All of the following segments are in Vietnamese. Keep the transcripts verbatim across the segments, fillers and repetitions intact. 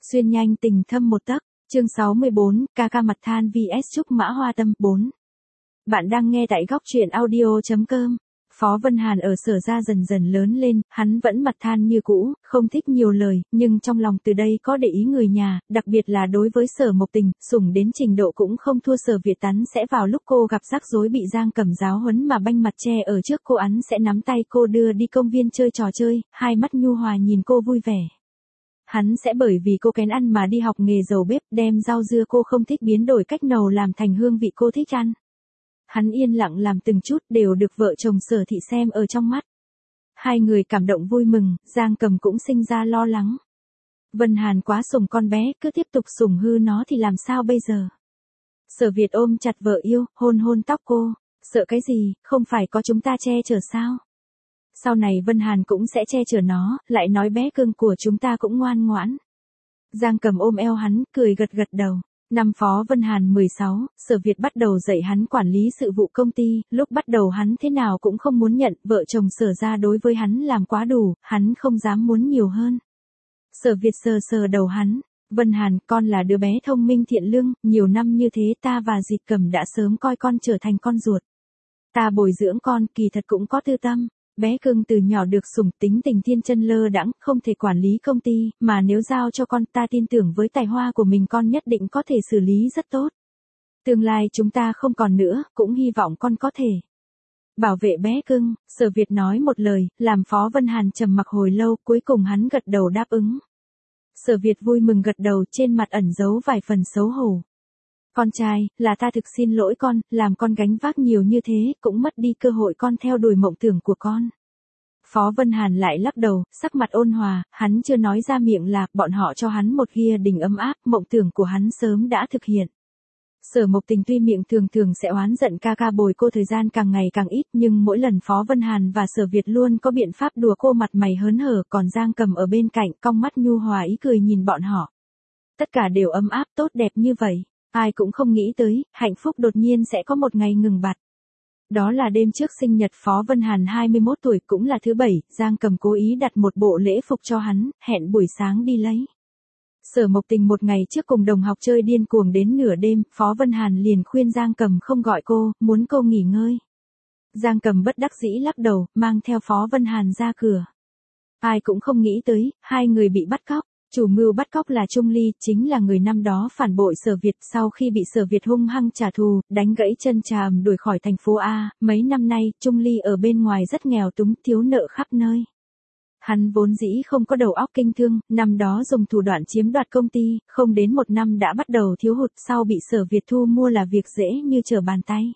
Xuyên nhanh tình thâm một tấc, chương sáu mươi bốn, ca ca mặt than vs Trúc Mã Hoa Tâm bốn. Bạn đang nghe tại góc truyện audio chấm com. Phó Vân Hàn ở Sở Gia dần dần lớn lên, hắn vẫn mặt than như cũ, không thích nhiều lời, nhưng trong lòng từ đây có để ý người nhà, đặc biệt là đối với Sở Mộc Tình, sủng đến trình độ cũng không thua Sở Việt Tắn sẽ vào lúc cô gặp rắc rối bị Giang Cầm giáo huấn mà banh mặt che ở trước cô, hắn sẽ nắm tay cô đưa đi công viên chơi trò chơi, hai mắt nhu hòa nhìn cô vui vẻ. Hắn sẽ bởi vì cô kén ăn mà đi học nghề giầu bếp, đem rau dưa cô không thích biến đổi cách nấu làm thành hương vị cô thích ăn. Hắn yên lặng làm từng chút đều được vợ chồng Sở Thị xem ở trong mắt. Hai người cảm động vui mừng, Giang Cầm cũng sinh ra lo lắng. Vân Hàn quá sủng con bé, cứ tiếp tục sủng hư nó thì làm sao bây giờ? Sở Việt ôm chặt vợ yêu, hôn hôn tóc cô, sợ cái gì, không phải có chúng ta che chở sao? Sau này Vân Hàn cũng sẽ che chở nó, lại nói bé cưng của chúng ta cũng ngoan ngoãn. Giang Cầm ôm eo hắn, cười gật gật đầu. Năm Phó Vân Hàn mười sáu, Sở Việt bắt đầu dạy hắn quản lý sự vụ công ty, lúc bắt đầu hắn thế nào cũng không muốn nhận, vợ chồng Sở Gia đối với hắn làm quá đủ, hắn không dám muốn nhiều hơn. Sở Việt sờ sờ đầu hắn, Vân Hàn, con là đứa bé thông minh thiện lương, nhiều năm như thế ta và Dịch Cầm đã sớm coi con trở thành con ruột. Ta bồi dưỡng con, kỳ thật cũng có tư tâm. Bé cưng từ nhỏ được sủng, tính tình thiên chân lơ đãng, không thể quản lý công ty, mà nếu giao cho con, ta tin tưởng với tài hoa của mình con nhất định có thể xử lý rất tốt. Tương lai chúng ta không còn nữa, cũng hy vọng con có thể bảo vệ bé cưng. Sở Việt nói một lời, làm Phó Vân Hàn trầm mặc hồi lâu, cuối cùng hắn gật đầu đáp ứng. Sở Việt vui mừng gật đầu, trên mặt ẩn giấu vài phần xấu hổ. Con trai, là ta thực xin lỗi con, làm con gánh vác nhiều như thế, cũng mất đi cơ hội con theo đuổi mộng tưởng của con. Phó Vân Hàn lại lắc đầu, sắc mặt ôn hòa, hắn chưa nói ra miệng là, bọn họ cho hắn một gia đình ấm áp, mộng tưởng của hắn sớm đã thực hiện. Sở Mộc Tình tuy miệng thường thường sẽ oán giận ca ca bồi cô thời gian càng ngày càng ít, nhưng mỗi lần Phó Vân Hàn và Sở Việt luôn có biện pháp đùa cô mặt mày hớn hở, còn Giang Cầm ở bên cạnh, cong mắt nhu hòa ý cười nhìn bọn họ. Tất cả đều ấm áp tốt đẹp như vậy. Ai cũng không nghĩ tới, hạnh phúc đột nhiên sẽ có một ngày ngừng bặt. Đó là đêm trước sinh nhật Phó Vân Hàn hai mươi mốt tuổi, cũng là thứ bảy, Giang Cầm cố ý đặt một bộ lễ phục cho hắn, hẹn buổi sáng đi lấy. Sở Mộc Tình một ngày trước cùng đồng học chơi điên cuồng đến nửa đêm, Phó Vân Hàn liền khuyên Giang Cầm không gọi cô, muốn cô nghỉ ngơi. Giang Cầm bất đắc dĩ lắc đầu, mang theo Phó Vân Hàn ra cửa. Ai cũng không nghĩ tới, hai người bị bắt cóc. Chủ mưu bắt cóc là Trung Ly, chính là người năm đó phản bội Sở Việt, sau khi bị Sở Việt hung hăng trả thù, đánh gãy chân Tràm đuổi khỏi thành phố A, mấy năm nay, Trung Ly ở bên ngoài rất nghèo túng, thiếu nợ khắp nơi. Hắn vốn dĩ không có đầu óc kinh thương, năm đó dùng thủ đoạn chiếm đoạt công ty, không đến một năm đã bắt đầu thiếu hụt, sau bị Sở Việt thu mua là việc dễ như trở bàn tay.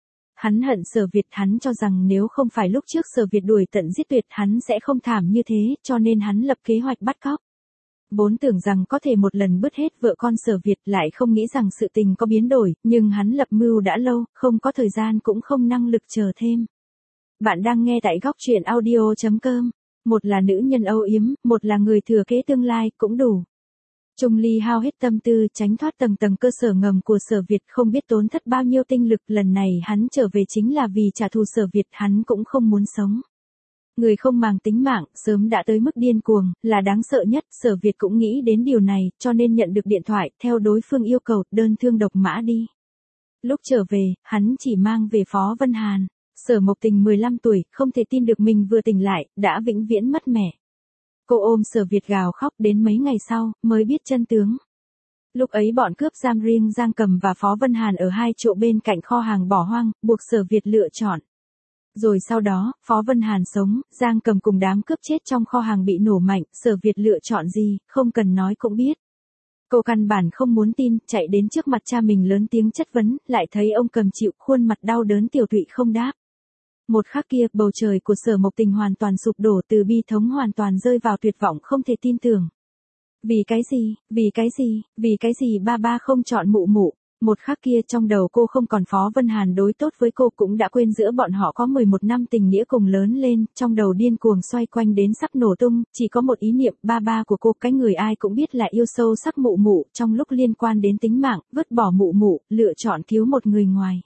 Hắn hận Sở Việt, hắn cho rằng nếu không phải lúc trước Sở Việt đuổi tận giết tuyệt hắn sẽ không thảm như thế, cho nên hắn lập kế hoạch bắt cóc. Vốn tưởng rằng có thể một lần bứt hết vợ con Sở Việt, lại không nghĩ rằng sự tình có biến đổi, nhưng hắn lập mưu đã lâu, không có thời gian cũng không năng lực chờ thêm. Bạn đang nghe tại góc truyện audio chấm com. Một là nữ nhân âu yếm, một là người thừa kế tương lai, cũng đủ. Trung Ly hao hết tâm tư, tránh thoát tầng tầng cơ sở ngầm của Sở Việt, không biết tốn thất bao nhiêu tinh lực, lần này hắn trở về chính là vì trả thù Sở Việt, hắn cũng không muốn sống. Người không màng tính mạng, sớm đã tới mức điên cuồng, là đáng sợ nhất, Sở Việt cũng nghĩ đến điều này, cho nên nhận được điện thoại, theo đối phương yêu cầu, đơn thương độc mã đi. Lúc trở về, hắn chỉ mang về Phó Vân Hàn. Sở Mộc Tình mười lăm tuổi, không thể tin được mình vừa tỉnh lại, đã vĩnh viễn mất mẹ. Cô ôm Sở Việt gào khóc, đến mấy ngày sau, mới biết chân tướng. Lúc ấy bọn cướp giam riêng Giang Cầm và Phó Vân Hàn ở hai chỗ bên cạnh kho hàng bỏ hoang, buộc Sở Việt lựa chọn. Rồi sau đó, Phó Vân Hàn sống, Giang Cầm cùng đám cướp chết trong kho hàng bị nổ mạnh, Sở Việt lựa chọn gì, không cần nói cũng biết. Cô căn bản không muốn tin, chạy đến trước mặt cha mình lớn tiếng chất vấn, lại thấy ông cầm chịu, khuôn mặt đau đớn tiều tụy không đáp. Một khắc kia, bầu trời của Sở Mộc Tình hoàn toàn sụp đổ, từ bi thống hoàn toàn rơi vào tuyệt vọng không thể tin tưởng. Vì cái gì, vì cái gì, vì cái gì ba ba không chọn mụ mụ. Một khắc kia trong đầu cô không còn Phó Vân Hàn đối tốt với cô, cũng đã quên giữa bọn họ có mười một năm tình nghĩa cùng lớn lên, trong đầu điên cuồng xoay quanh đến sắp nổ tung, chỉ có một ý niệm, ba ba của cô, cái người ai cũng biết là yêu sâu sắc mụ mụ, trong lúc liên quan đến tính mạng, vứt bỏ mụ mụ, lựa chọn cứu một người ngoài.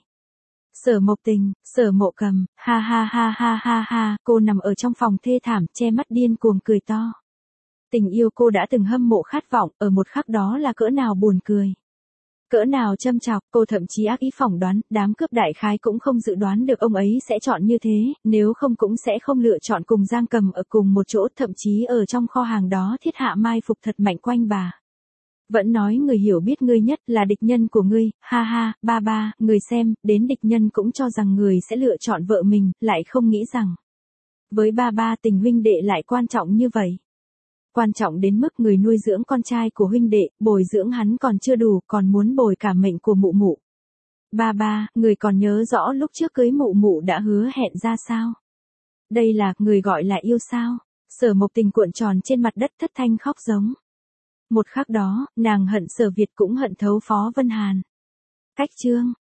Sở Mộc Tình, Sở Mộ Cầm, ha ha ha ha ha ha, cô nằm ở trong phòng thê thảm, che mắt điên cuồng cười to. tình yêu cô đã từng hâm mộ khát vọng, ở một khắc đó là cỡ nào buồn cười. Cỡ nào châm chọc, cô thậm chí ác ý phỏng đoán, đám cướp đại khái cũng không dự đoán được ông ấy sẽ chọn như thế, nếu không cũng sẽ không lựa chọn cùng Giang Cầm ở cùng một chỗ, thậm chí ở trong kho hàng đó thiết hạ mai phục thật mạnh quanh bà. Vẫn nói người hiểu biết ngươi nhất là địch nhân của ngươi, ha ha, ba ba, người xem, đến địch nhân cũng cho rằng người sẽ lựa chọn vợ mình, lại không nghĩ rằng. Với ba ba tình huynh đệ lại quan trọng như vậy. Quan trọng đến mức người nuôi dưỡng con trai của huynh đệ, bồi dưỡng hắn còn chưa đủ, còn muốn bồi cả mệnh của mụ mụ. Ba ba, người còn nhớ rõ lúc trước cưới mụ mụ đã hứa hẹn ra sao? Đây là, người gọi là yêu sao? Sở Mộc Tình cuộn tròn trên mặt đất thất thanh khóc giống. Một khắc đó, nàng hận Sở Việt cũng hận thấu Phó Vân Hàn. Cách chương.